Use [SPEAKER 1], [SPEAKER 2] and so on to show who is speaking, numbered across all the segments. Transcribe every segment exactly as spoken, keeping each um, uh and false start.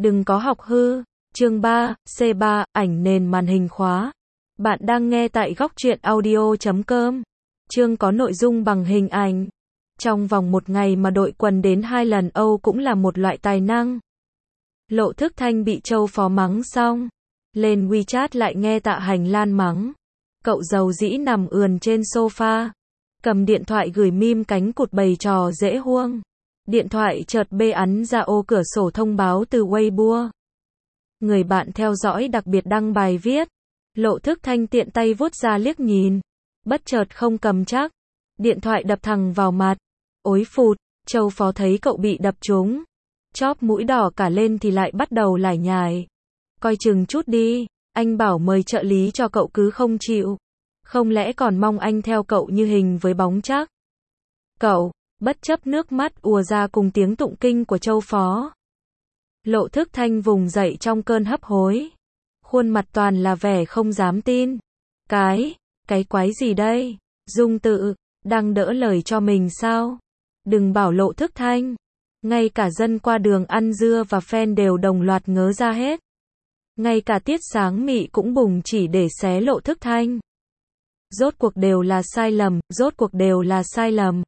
[SPEAKER 1] Đừng có học hư. Chương ba, C ba, ảnh nền màn hình khóa. Bạn đang nghe tại góc truyện audio chấm com. Chương có nội dung bằng hình ảnh. Trong vòng một ngày mà đội quần đến hai lần Âu cũng là một loại tài năng. Lộ Thức Thanh bị Châu Phó mắng xong. Lên WeChat lại nghe Tạ Hành Lan mắng. Cậu giàu dĩ nằm ườn trên sofa. Cầm điện thoại gửi meme cánh cụt bày trò dễ huông. Điện thoại chợt bê ắn ra ô cửa sổ thông báo từ Weibo. Người bạn theo dõi đặc biệt đăng bài viết. Lộ Thức Thanh tiện tay vuốt ra liếc nhìn. Bất chợt không cầm chắc. Điện thoại đập thẳng vào mặt. Ối phụt, Châu Phó thấy cậu bị đập trúng. Chóp mũi đỏ cả lên thì lại bắt đầu lải nhải. Coi chừng chút đi, anh bảo mời trợ lý cho cậu cứ không chịu. Không lẽ còn mong anh theo cậu như hình với bóng chắc. Cậu, bất chấp nước mắt ùa ra cùng tiếng tụng kinh của Châu Phó. Lộ Thức Thanh vùng dậy trong cơn hấp hối. Khuôn mặt toàn là vẻ không dám tin. Cái, cái quái gì đây? Dung Tự, đang đỡ lời cho mình sao? Đừng bảo Lộ Thức Thanh. Ngay cả dân qua đường ăn dưa và fan đều đồng loạt ngớ ra hết. Ngay cả Tiết Sáng Mị cũng bùng chỉ để xé Lộ Thức Thanh. Rốt cuộc đều là sai lầm, rốt cuộc đều là sai lầm.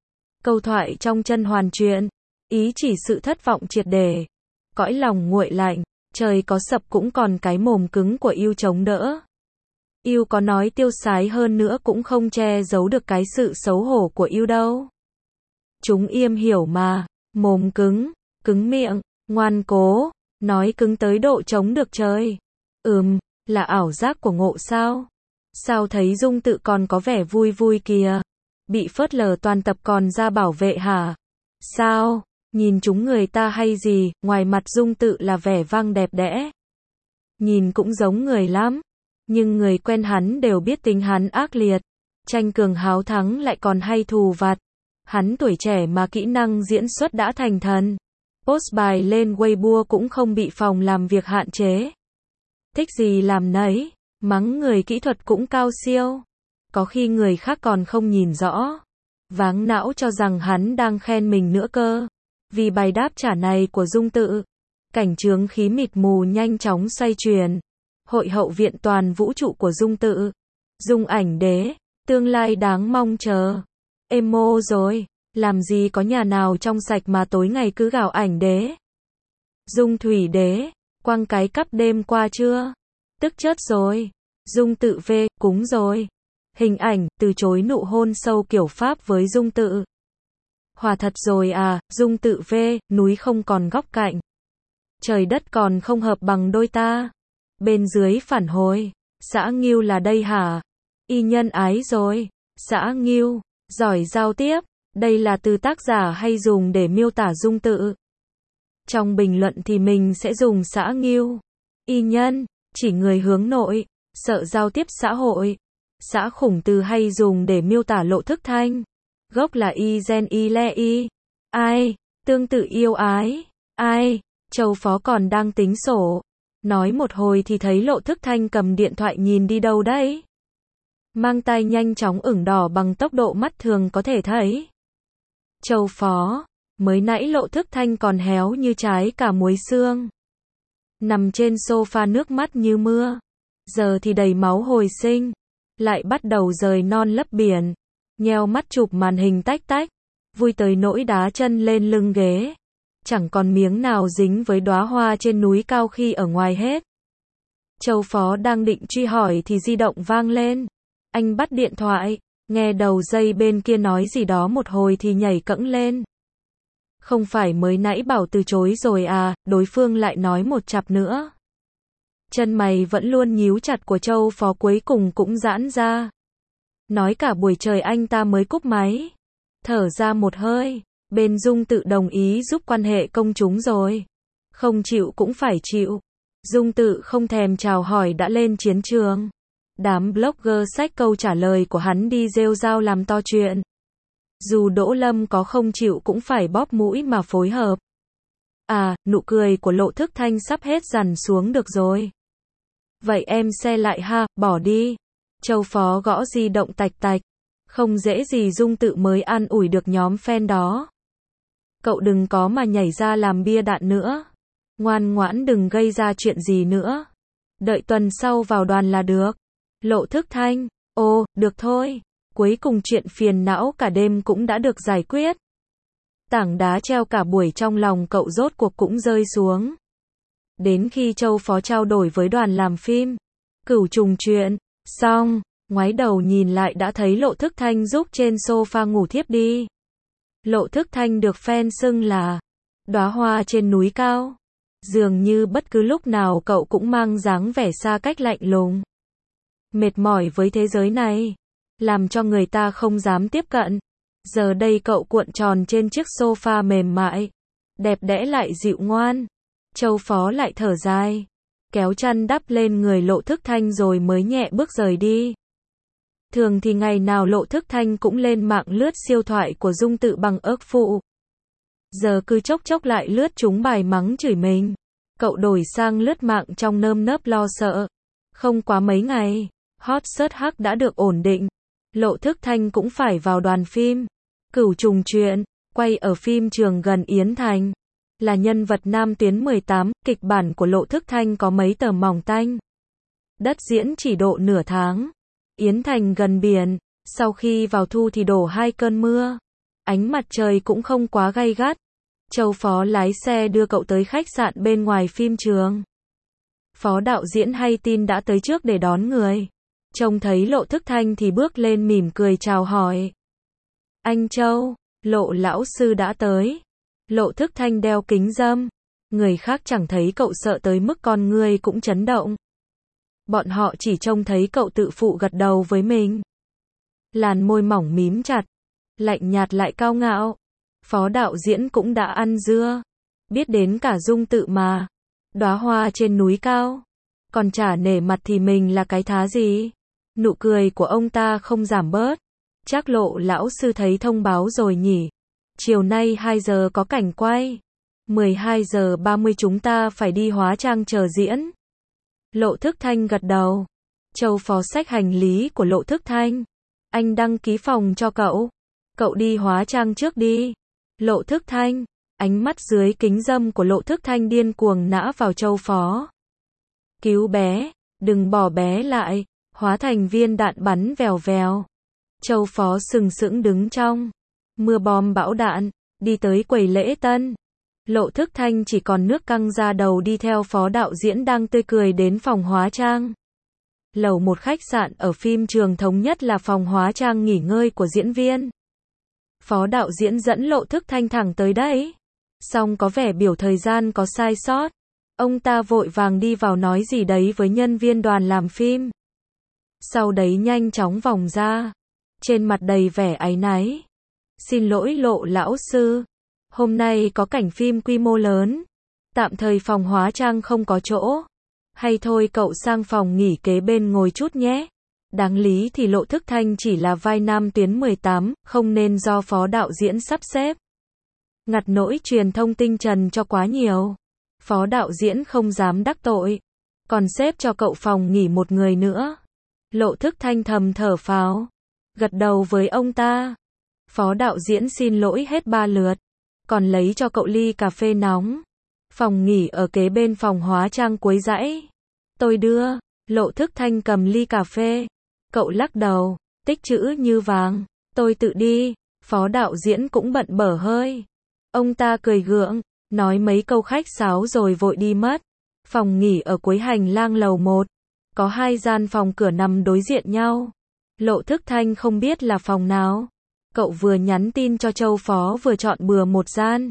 [SPEAKER 1] Câu thoại trong Chân Hoàn Truyện, ý chỉ sự thất vọng triệt để. Cõi lòng nguội lạnh, trời có sập cũng còn cái mồm cứng của yêu chống đỡ. Yêu có nói tiêu sái hơn nữa cũng không che giấu được cái sự xấu hổ của yêu đâu. Chúng im hiểu mà, mồm cứng, cứng miệng, ngoan cố, nói cứng tới độ chống được trời. Ừm, là ảo giác của ngộ sao? Sao thấy Dung Tự còn có vẻ vui vui kìa? Bị phớt lờ toàn tập còn ra bảo vệ hả? Sao? Nhìn chúng người ta hay gì, ngoài mặt Dung Tự là vẻ vang đẹp đẽ. Nhìn cũng giống người lắm. Nhưng người quen hắn đều biết tính hắn ác liệt. Tranh cường háo thắng lại còn hay thù vặt. Hắn tuổi trẻ mà kỹ năng diễn xuất đã thành thần. Post bài lên Weibo cũng không bị phòng làm việc hạn chế. Thích gì làm nấy, mắng người kỹ thuật cũng cao siêu. Có khi người khác còn không nhìn rõ. Váng não cho rằng hắn đang khen mình nữa cơ. Vì bài đáp trả này của Dung Tự, cảnh chướng khí mịt mù nhanh chóng xoay chuyển. Hội hậu viện toàn vũ trụ của Dung Tự. Dung Ảnh Đế, tương lai đáng mong chờ. Emo rồi, làm gì có nhà nào trong sạch mà tối ngày cứ gào Ảnh Đế. Dung Thủy Đế, quăng cái cắp đêm qua chưa? Tức chết rồi. Dung Tự V, cúng rồi. Hình ảnh, từ chối nụ hôn sâu kiểu Pháp với Dung Tự. Hòa thật rồi à, Dung Tự V, núi không còn góc cạnh. Trời đất còn không hợp bằng đôi ta. Bên dưới phản hồi, xã Nghiêu là đây hả? Y nhân ái rồi. Xã Nghiêu, giỏi giao tiếp, đây là từ tác giả hay dùng để miêu tả Dung Tự? Trong bình luận thì mình sẽ dùng xã Nghiêu. Y nhân, chỉ người hướng nội, sợ giao tiếp xã hội. Xã Khủng từ hay dùng để miêu tả Lộ Thức Thanh. Gốc là y gen y le y. Ai, tương tự yêu ái. Ai, Châu Phó còn đang tính sổ. Nói một hồi thì thấy Lộ Thức Thanh cầm điện thoại nhìn đi đâu đấy. Mang tai nhanh chóng ửng đỏ bằng tốc độ mắt thường có thể thấy. Châu Phó, mới nãy Lộ Thức Thanh còn héo như trái cả muối xương. Nằm trên sofa nước mắt như mưa. Giờ thì đầy máu hồi sinh. Lại bắt đầu rời non lấp biển. Nheo mắt chụp màn hình tách tách. Vui tới nỗi đá chân lên lưng ghế. Chẳng còn miếng nào dính với đóa hoa trên núi cao khi ở ngoài hết. Châu Phó đang định truy hỏi thì di động vang lên. Anh bắt điện thoại, nghe đầu dây bên kia nói gì đó một hồi thì nhảy cẫng lên. Không phải mới nãy bảo từ chối rồi à, đối phương lại nói một chặp nữa. Chân mày vẫn luôn nhíu chặt của Châu Phó cuối cùng cũng giãn ra. Nói cả buổi trời anh ta mới cúp máy. Thở ra một hơi, bên Dung Tự đồng ý giúp quan hệ công chúng rồi. Không chịu cũng phải chịu. Dung Tự không thèm chào hỏi đã lên chiến trường. Đám blogger xách câu trả lời của hắn đi rêu rao làm to chuyện. Dù Đỗ Lâm có không chịu cũng phải bóp mũi mà phối hợp. À, nụ cười của Lộ Thức Thanh sắp hết dằn xuống được rồi. Vậy em xe lại ha, bỏ đi. Châu Phó gõ di động tạch tạch. Không dễ gì Dung Tự mới an ủi được nhóm fan đó. Cậu đừng có mà nhảy ra làm bia đạn nữa. Ngoan ngoãn đừng gây ra chuyện gì nữa. Đợi tuần sau vào đoàn là được. Lộ Thức Thanh, ồ, được thôi. Cuối cùng chuyện phiền não cả đêm cũng đã được giải quyết. Tảng đá treo cả buổi trong lòng cậu rốt cuộc cũng rơi xuống. Đến khi Châu Phó trao đổi với đoàn làm phim, Cửu Trùng chuyện, xong, ngoái đầu nhìn lại đã thấy Lộ Thức Thanh giúp trên sofa ngủ thiếp đi. Lộ Thức Thanh được fan xưng là đóa hoa trên núi cao. Dường như bất cứ lúc nào cậu cũng mang dáng vẻ xa cách lạnh lùng. Mệt mỏi với thế giới này, làm cho người ta không dám tiếp cận. Giờ đây cậu cuộn tròn trên chiếc sofa mềm mại, đẹp đẽ lại dịu ngoan. Châu Phó lại thở dài, kéo chăn đắp lên người Lộ Thức Thanh rồi mới nhẹ bước rời đi. Thường thì ngày nào Lộ Thức Thanh cũng lên mạng lướt siêu thoại của Dung Tự bằng ức phụ. Giờ cứ chốc chốc lại lướt chúng bài mắng chửi mình. Cậu đổi sang lướt mạng trong nơm nớp lo sợ. Không quá mấy ngày, hot search hack đã được ổn định. Lộ Thức Thanh cũng phải vào đoàn phim Cửu Trùng chuyện, quay ở phim trường gần Yến Thành. Là nhân vật nam tuyến mười tám, kịch bản của Lộ Thức Thanh có mấy tờ mỏng tanh. Đất diễn chỉ độ nửa tháng. Yến Thành gần biển, sau khi vào thu thì đổ hai cơn mưa. Ánh mặt trời cũng không quá gay gắt. Châu Phó lái xe đưa cậu tới khách sạn bên ngoài phim trường. Phó đạo diễn hay tin đã tới trước để đón người. Trông thấy Lộ Thức Thanh thì bước lên mỉm cười chào hỏi. Anh Châu, Lộ lão sư đã tới. Lộ Thức Thanh đeo kính râm. Người khác chẳng thấy cậu sợ tới mức con người cũng chấn động. Bọn họ chỉ trông thấy cậu tự phụ gật đầu với mình. Làn môi mỏng mím chặt, lạnh nhạt lại cao ngạo. Phó đạo diễn cũng đã ăn dưa. Biết đến cả Dung Tự mà. Đóa hoa trên núi cao. Còn chả nể mặt thì mình là cái thá gì. Nụ cười của ông ta không giảm bớt. Chắc Lộ lão sư thấy thông báo rồi nhỉ. Chiều nay hai giờ có cảnh quay. mười hai giờ ba mươi chúng ta phải đi hóa trang chờ diễn. Lộ Thức Thanh gật đầu. Châu Phó xách hành lý của Lộ Thức Thanh. Anh đăng ký phòng cho cậu. Cậu đi hóa trang trước đi. Lộ Thức Thanh. Ánh mắt dưới kính râm của Lộ Thức Thanh điên cuồng nã vào Châu Phó. Cứu bé. Đừng bỏ bé lại. Hóa thành viên đạn bắn vèo vèo. Châu Phó sừng sững đứng trong mưa bom bão đạn. Đi tới quầy lễ tân. Lộ Thức Thanh chỉ còn nước căng ra đầu đi theo phó đạo diễn đang tươi cười đến phòng hóa trang. Lầu một khách sạn ở phim trường thống nhất là phòng hóa trang nghỉ ngơi của diễn viên. Phó đạo diễn dẫn Lộ Thức Thanh thẳng tới đấy. Song có vẻ biểu thời gian có sai sót. Ông ta vội vàng đi vào nói gì đấy với nhân viên đoàn làm phim. Sau đấy nhanh chóng vòng ra. Trên mặt đầy vẻ áy náy. Xin lỗi Lộ lão sư. Hôm nay có cảnh phim quy mô lớn. Tạm thời phòng hóa trang không có chỗ. Hay thôi cậu sang phòng nghỉ kế bên ngồi chút nhé. Đáng lý thì Lộ Thức Thanh chỉ là vai nam tuyến mười tám, không nên do phó đạo diễn sắp xếp. Ngặt nỗi truyền thông tinh trần cho quá nhiều. Phó đạo diễn không dám đắc tội. Còn xếp cho cậu phòng nghỉ một người nữa. Lộ Thức Thanh thầm thở phào. Gật đầu với ông ta. Phó đạo diễn xin lỗi hết ba lượt. Còn lấy cho cậu ly cà phê nóng. Phòng nghỉ ở kế bên phòng hóa trang cuối dãy. Tôi đưa. Lộ Thức Thanh cầm ly cà phê. Cậu lắc đầu. Tích chữ như vàng. Tôi tự đi. Phó đạo diễn cũng bận bở hơi. Ông ta cười gượng. Nói mấy câu khách sáo rồi vội đi mất. Phòng nghỉ ở cuối hành lang lầu một. Có hai gian phòng cửa nằm đối diện nhau. Lộ Thức Thanh không biết là phòng nào. Cậu vừa nhắn tin cho Châu Phó vừa chọn bừa một gian.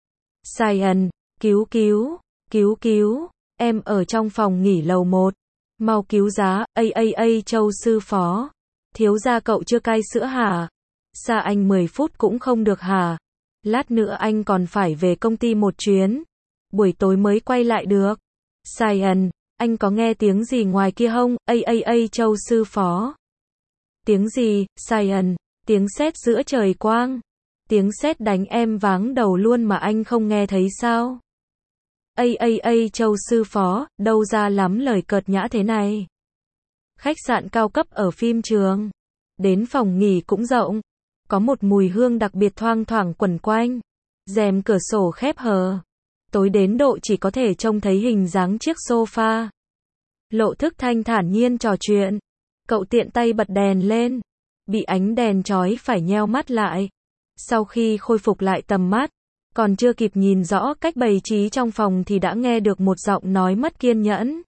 [SPEAKER 1] Saiyan, cứu cứu, cứu cứu, em ở trong phòng nghỉ lầu một. Mau cứu giá, a a a Châu sư phó. Thiếu gia cậu chưa cai sữa hả? Xa anh mười phút cũng không được hả? Lát nữa anh còn phải về công ty một chuyến. Buổi tối mới quay lại được. Saiyan, anh có nghe tiếng gì ngoài kia không? A a a Châu sư phó. Tiếng gì, Saiyan? Tiếng sét giữa trời quang. Tiếng sét đánh em váng đầu luôn mà anh không nghe thấy sao? A a a Châu sư phó, đâu ra lắm lời cợt nhã thế này. Khách sạn cao cấp ở phim trường. Đến phòng nghỉ cũng rộng. Có một mùi hương đặc biệt thoang thoảng quẩn quanh. Rèm cửa sổ khép hờ. tối đến độ chỉ có thể trông thấy hình dáng chiếc sofa. Lộ Thức Thanh thản nhiên trò chuyện. Cậu tiện tay bật đèn lên. Bị ánh đèn chói phải nheo mắt lại. Sau khi khôi phục lại tầm mắt, còn chưa kịp nhìn rõ cách bày trí trong phòng thì đã nghe được một giọng nói mất kiên nhẫn.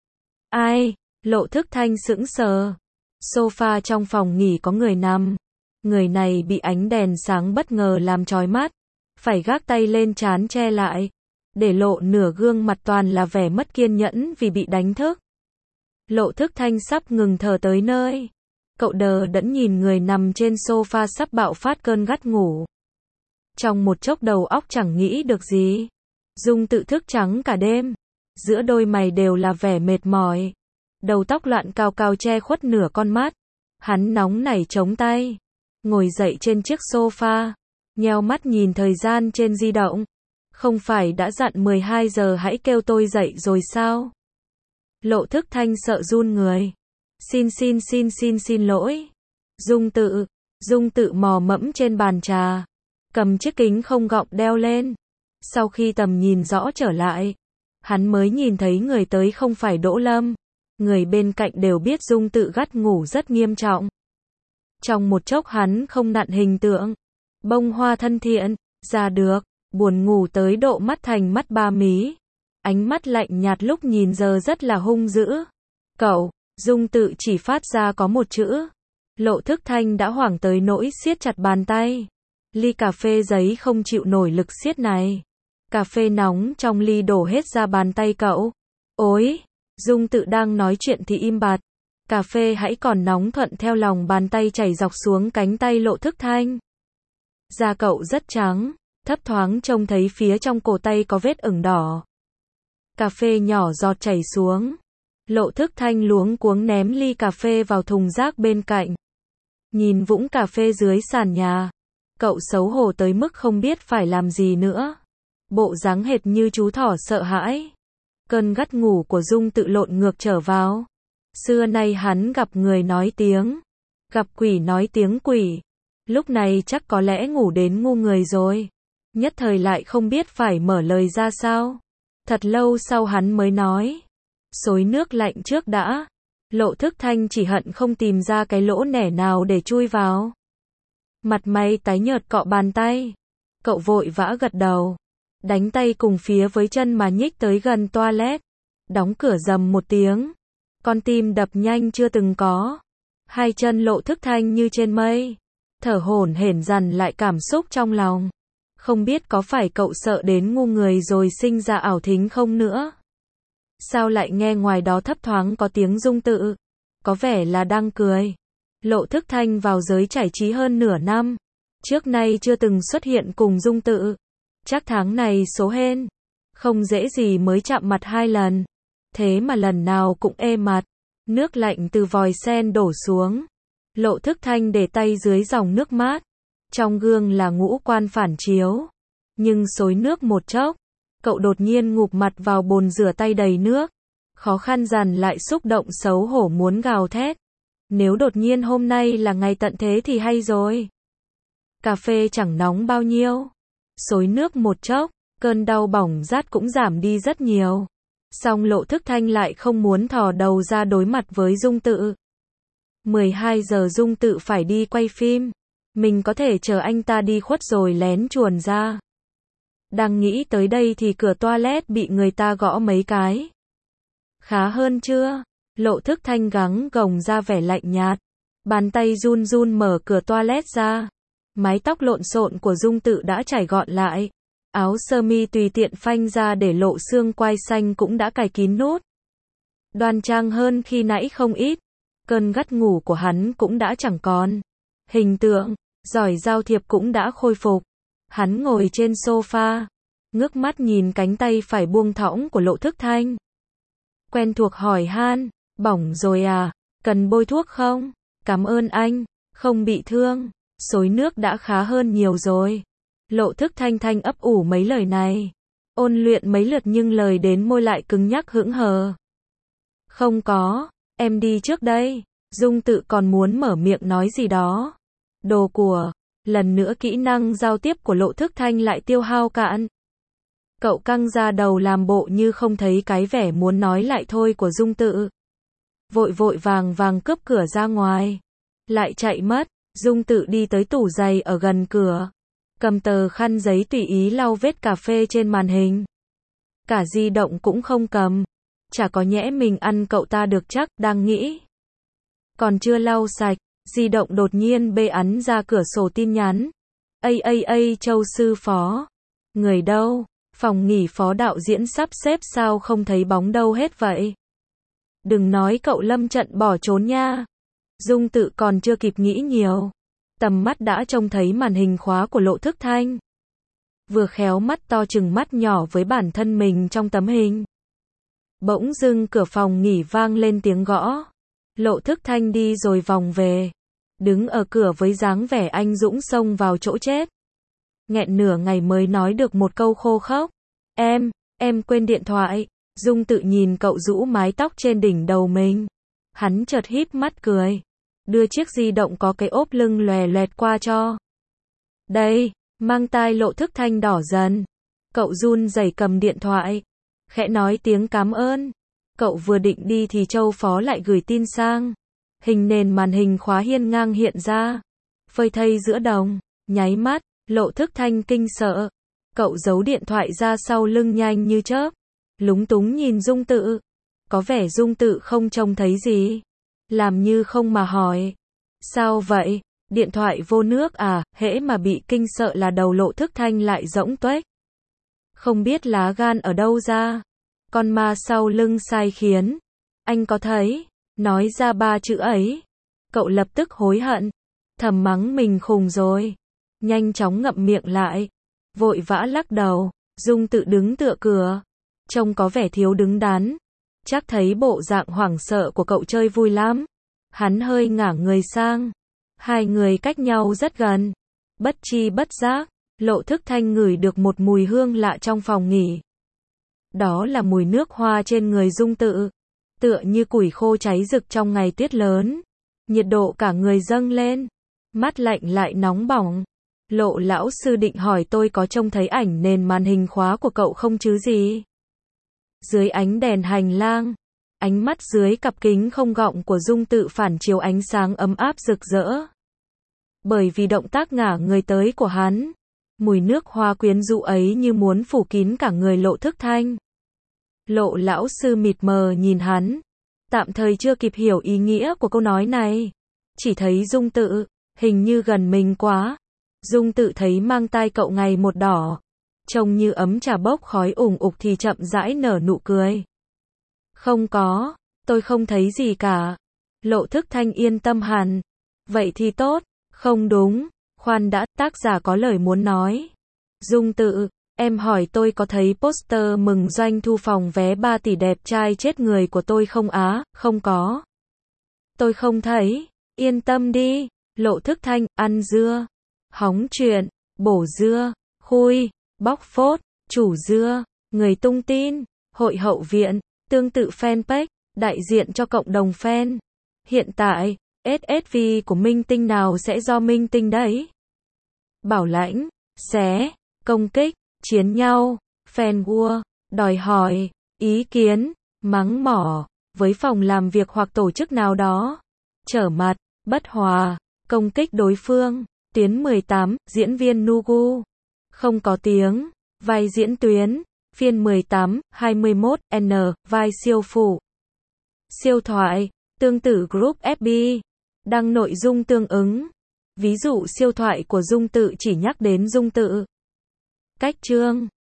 [SPEAKER 1] Ai? Lộ Thức Thanh sững sờ. Sofa trong phòng nghỉ có người nằm. Người này bị ánh đèn sáng bất ngờ làm chói mắt. Phải gác tay lên trán che lại. Để lộ nửa gương mặt toàn là vẻ mất kiên nhẫn vì bị đánh thức. Lộ Thức Thanh sắp ngừng thở tới nơi. Cậu đờ đẫn nhìn người nằm trên sofa sắp bạo phát cơn gắt ngủ. Trong một chốc đầu óc chẳng nghĩ được gì. Dung Tự thức trắng cả đêm. Giữa đôi mày đều là vẻ mệt mỏi. Đầu tóc loạn cao cao che khuất nửa con mắt. Hắn nóng nảy chống tay. Ngồi dậy trên chiếc sofa. Nheo mắt nhìn thời gian trên di động. Không phải đã dặn mười hai giờ hãy kêu tôi dậy rồi sao? Lộ Thức Thanh sợ run người. Xin xin xin xin xin lỗi. Dung Tự. Dung Tự mò mẫm trên bàn trà. Cầm chiếc kính không gọng đeo lên. Sau khi tầm nhìn rõ trở lại, hắn mới nhìn thấy người tới không phải Đỗ Lâm. Người bên cạnh đều biết Dung Tự gắt ngủ rất nghiêm trọng. Trong một chốc hắn không nặn hình tượng. Bông hoa thân thiện, ra được, buồn ngủ tới độ mắt thành mắt ba mí. Ánh mắt lạnh nhạt lúc nhìn giờ rất là hung dữ. Cậu, Dung Tự chỉ phát ra có một chữ. Lộ Thức Thanh đã hoảng tới nỗi siết chặt bàn tay. Ly cà phê giấy không chịu nổi lực siết này. Cà phê nóng trong ly đổ hết ra bàn tay cậu. Ôi, Dung Tự đang nói chuyện thì im bặt. Cà phê hãy còn nóng thuận theo lòng bàn tay chảy dọc xuống cánh tay Lộ Thức Thanh. Da cậu rất trắng, thấp thoáng trông thấy phía trong cổ tay có vết ửng đỏ. Cà phê nhỏ giọt chảy xuống. Lộ Thức Thanh luống cuống ném ly cà phê vào thùng rác bên cạnh. Nhìn vũng cà phê dưới sàn nhà. Cậu xấu hổ tới mức không biết phải làm gì nữa. Bộ dáng hệt như chú thỏ sợ hãi. Cơn gắt ngủ của Dung Tự lộn ngược trở vào. Xưa nay hắn gặp người nói tiếng. Gặp quỷ nói tiếng quỷ. Lúc này chắc có lẽ ngủ đến ngu người rồi. Nhất thời lại không biết phải mở lời ra sao. Thật lâu sau hắn mới nói. Xối nước lạnh trước đã. Lộ Thức Thanh chỉ hận không tìm ra cái lỗ nẻ nào để chui vào. Mặt mày tái nhợt cọ bàn tay. Cậu vội vã gật đầu. Đánh tay cùng phía với chân mà nhích tới gần toilet. Đóng cửa rầm một tiếng. Con tim đập nhanh chưa từng có. Hai chân Lộ Thức Thanh như trên mây. Thở hổn hển dằn lại cảm xúc trong lòng. Không biết có phải cậu sợ đến ngu người rồi sinh ra ảo thính không nữa. Sao lại nghe ngoài đó thấp thoáng có tiếng Dung Tự. Có vẻ là đang cười. Lộ Thức Thanh vào giới giải trí hơn nửa năm. Trước nay chưa từng xuất hiện cùng Dung Tự. Chắc tháng này số hên. Không dễ gì mới chạm mặt hai lần. Thế mà lần nào cũng ê mặt. Nước lạnh từ vòi sen đổ xuống. Lộ Thức Thanh để tay dưới dòng nước mát. Trong gương là ngũ quan phản chiếu. Nhưng xối nước một chốc. Cậu đột nhiên ngụp mặt vào bồn rửa tay đầy nước. Khó khăn dằn lại xúc động xấu hổ muốn gào thét. Nếu đột nhiên hôm nay là ngày tận thế thì hay rồi. Cà phê chẳng nóng bao nhiêu. Xối nước một chốc, cơn đau bỏng rát cũng giảm đi rất nhiều. Song Lộ Thức Thanh lại không muốn thò đầu ra đối mặt với Dung Tự. mười hai giờ Dung Tự phải đi quay phim. Mình có thể chờ anh ta đi khuất rồi lén chuồn ra. Đang nghĩ tới đây thì cửa toilet bị người ta gõ mấy cái. Khá hơn chưa? Lộ Thức Thanh gắng gồng ra vẻ lạnh nhạt. Bàn tay run run mở cửa toilet ra. Mái tóc lộn xộn của Dung Tự đã chải gọn lại. Áo sơ mi tùy tiện phanh ra để lộ xương quai xanh cũng đã cài kín nút. Đoan trang hơn khi nãy không ít. Cơn gắt ngủ của hắn cũng đã chẳng còn. Hình tượng, giỏi giao thiệp cũng đã khôi phục. Hắn ngồi trên sofa. Ngước mắt nhìn cánh tay phải buông thõng của Lộ Thức Thanh. Quen thuộc hỏi han. Bỏng rồi à? Cần bôi thuốc không? Cảm ơn anh. Không bị thương. Xối nước đã khá hơn nhiều rồi. Lộ Thức Thanh thanh ấp ủ mấy lời này. Ôn luyện mấy lượt nhưng lời đến môi lại cứng nhắc hững hờ. Không có. Em đi trước đây. Dung Tự còn muốn mở miệng nói gì đó. Đồ của. Lần nữa kỹ năng giao tiếp của Lộ Thức Thanh lại tiêu hao cạn. Cậu căng ra đầu làm bộ như không thấy cái vẻ muốn nói lại thôi của Dung Tự. Vội vội vàng vàng cướp cửa ra ngoài. Lại chạy mất. Dung Tự đi tới tủ giày ở gần cửa. Cầm tờ khăn giấy tùy ý lau vết cà phê trên màn hình. Cả di động cũng không cầm. Chả có nhẽ mình ăn cậu ta được chắc, đang nghĩ. Còn chưa lau sạch, di động đột nhiên bê ắn ra cửa sổ tin nhắn. Ây ây ây Châu sư phó. Người đâu? Phòng nghỉ phó đạo diễn sắp xếp sao không thấy bóng đâu hết vậy? Đừng nói cậu lâm trận bỏ trốn nha. Dung Tự còn chưa kịp nghĩ nhiều. Tầm mắt đã trông thấy màn hình khóa của Lộ Thức Thanh. Vừa khéo mắt to chừng mắt nhỏ với bản thân mình trong tấm hình. Bỗng dưng cửa phòng nghỉ vang lên tiếng gõ. Lộ Thức Thanh đi rồi vòng về. Đứng ở cửa với dáng vẻ anh dũng xông vào chỗ chết. Nghẹn nửa ngày mới nói được một câu khô khốc. Em, em quên điện thoại. Dung Tự nhìn cậu rũ mái tóc trên đỉnh đầu mình. Hắn chợt híp mắt cười. Đưa chiếc di động có cái ốp lưng lòe loẹt qua cho. Đây, mang tai Lộ Thức Thanh đỏ dần. Cậu run rẩy cầm điện thoại. Khẽ nói tiếng cảm ơn. Cậu vừa định đi thì Châu phó lại gửi tin sang. Hình nền màn hình khóa hiên ngang hiện ra. Phơi thây giữa đồng. Nháy mắt, Lộ Thức Thanh kinh sợ. Cậu giấu điện thoại ra sau lưng nhanh như chớp. Lúng túng nhìn Dung Tự. Có vẻ Dung Tự không trông thấy gì. Làm như không mà hỏi. Sao vậy? Điện thoại vô nước à? Hễ mà bị kinh sợ là đầu Lộ Thức Thanh lại rỗng tuếch. Không biết lá gan ở đâu ra. Con ma sau lưng sai khiến. Anh có thấy? Nói ra ba chữ ấy. Cậu lập tức hối hận. Thầm mắng mình khùng rồi. Nhanh chóng ngậm miệng lại. Vội vã lắc đầu. Dung Tự đứng tựa cửa. Trông có vẻ thiếu đứng đắn. Chắc thấy bộ dạng hoảng sợ của cậu chơi vui lắm. Hắn hơi ngả người sang. Hai người cách nhau rất gần. Bất chi bất giác, Lộ Thức Thanh ngửi được một mùi hương lạ trong phòng nghỉ. Đó là mùi nước hoa trên người Dung Tự. Tựa như củi khô cháy rực trong ngày tuyết lớn. Nhiệt độ cả người dâng lên. Mắt lạnh lại nóng bỏng. Lộ lão sư định hỏi tôi có trông thấy ảnh nền màn hình khóa của cậu không chứ gì? Dưới ánh đèn hành lang, ánh mắt dưới cặp kính không gọng của Dung Tự phản chiếu ánh sáng ấm áp rực rỡ. Bởi vì động tác ngả người tới của hắn, mùi nước hoa quyến rũ ấy như muốn phủ kín cả người Lộ Thức Thanh. Lộ lão sư mịt mờ nhìn hắn, tạm thời chưa kịp hiểu ý nghĩa của câu nói này. Chỉ thấy Dung Tự, hình như gần mình quá. Dung Tự thấy mang tai cậu ngày một đỏ. Trông như ấm trà bốc khói ủng ục thì chậm rãi nở nụ cười. Không có, tôi không thấy gì cả. Lộ Thức Thanh yên tâm hẳn. Vậy thì tốt, không đúng, khoan đã, tác giả có lời muốn nói. Dung Tự, em hỏi tôi có thấy poster mừng doanh thu phòng vé ba tỷ đẹp trai chết người của tôi không á? Không có. Tôi không thấy, yên tâm đi. Lộ Thức Thanh, ăn dưa, hóng chuyện, bổ dưa, khui, bóc phốt, chủ dưa, người tung tin, hội hậu viện, tương tự fanpage, đại diện cho cộng đồng fan. Hiện tại, ét ét vê của minh tinh nào sẽ do minh tinh đấy? Bảo lãnh, xé, công kích, chiến nhau, fan war, đòi hỏi, ý kiến, mắng mỏ, với phòng làm việc hoặc tổ chức nào đó. Trở mặt, bất hòa, công kích đối phương. Tuyến mười tám, diễn viên Nugu. Không có tiếng, vai diễn tuyến, phiên mười tám, hai mươi mốt, N, vai siêu phụ. Siêu thoại, tương tự group ép bê, đăng nội dung tương ứng. Ví dụ siêu thoại của Dung Tự chỉ nhắc đến Dung Tự. Cách chương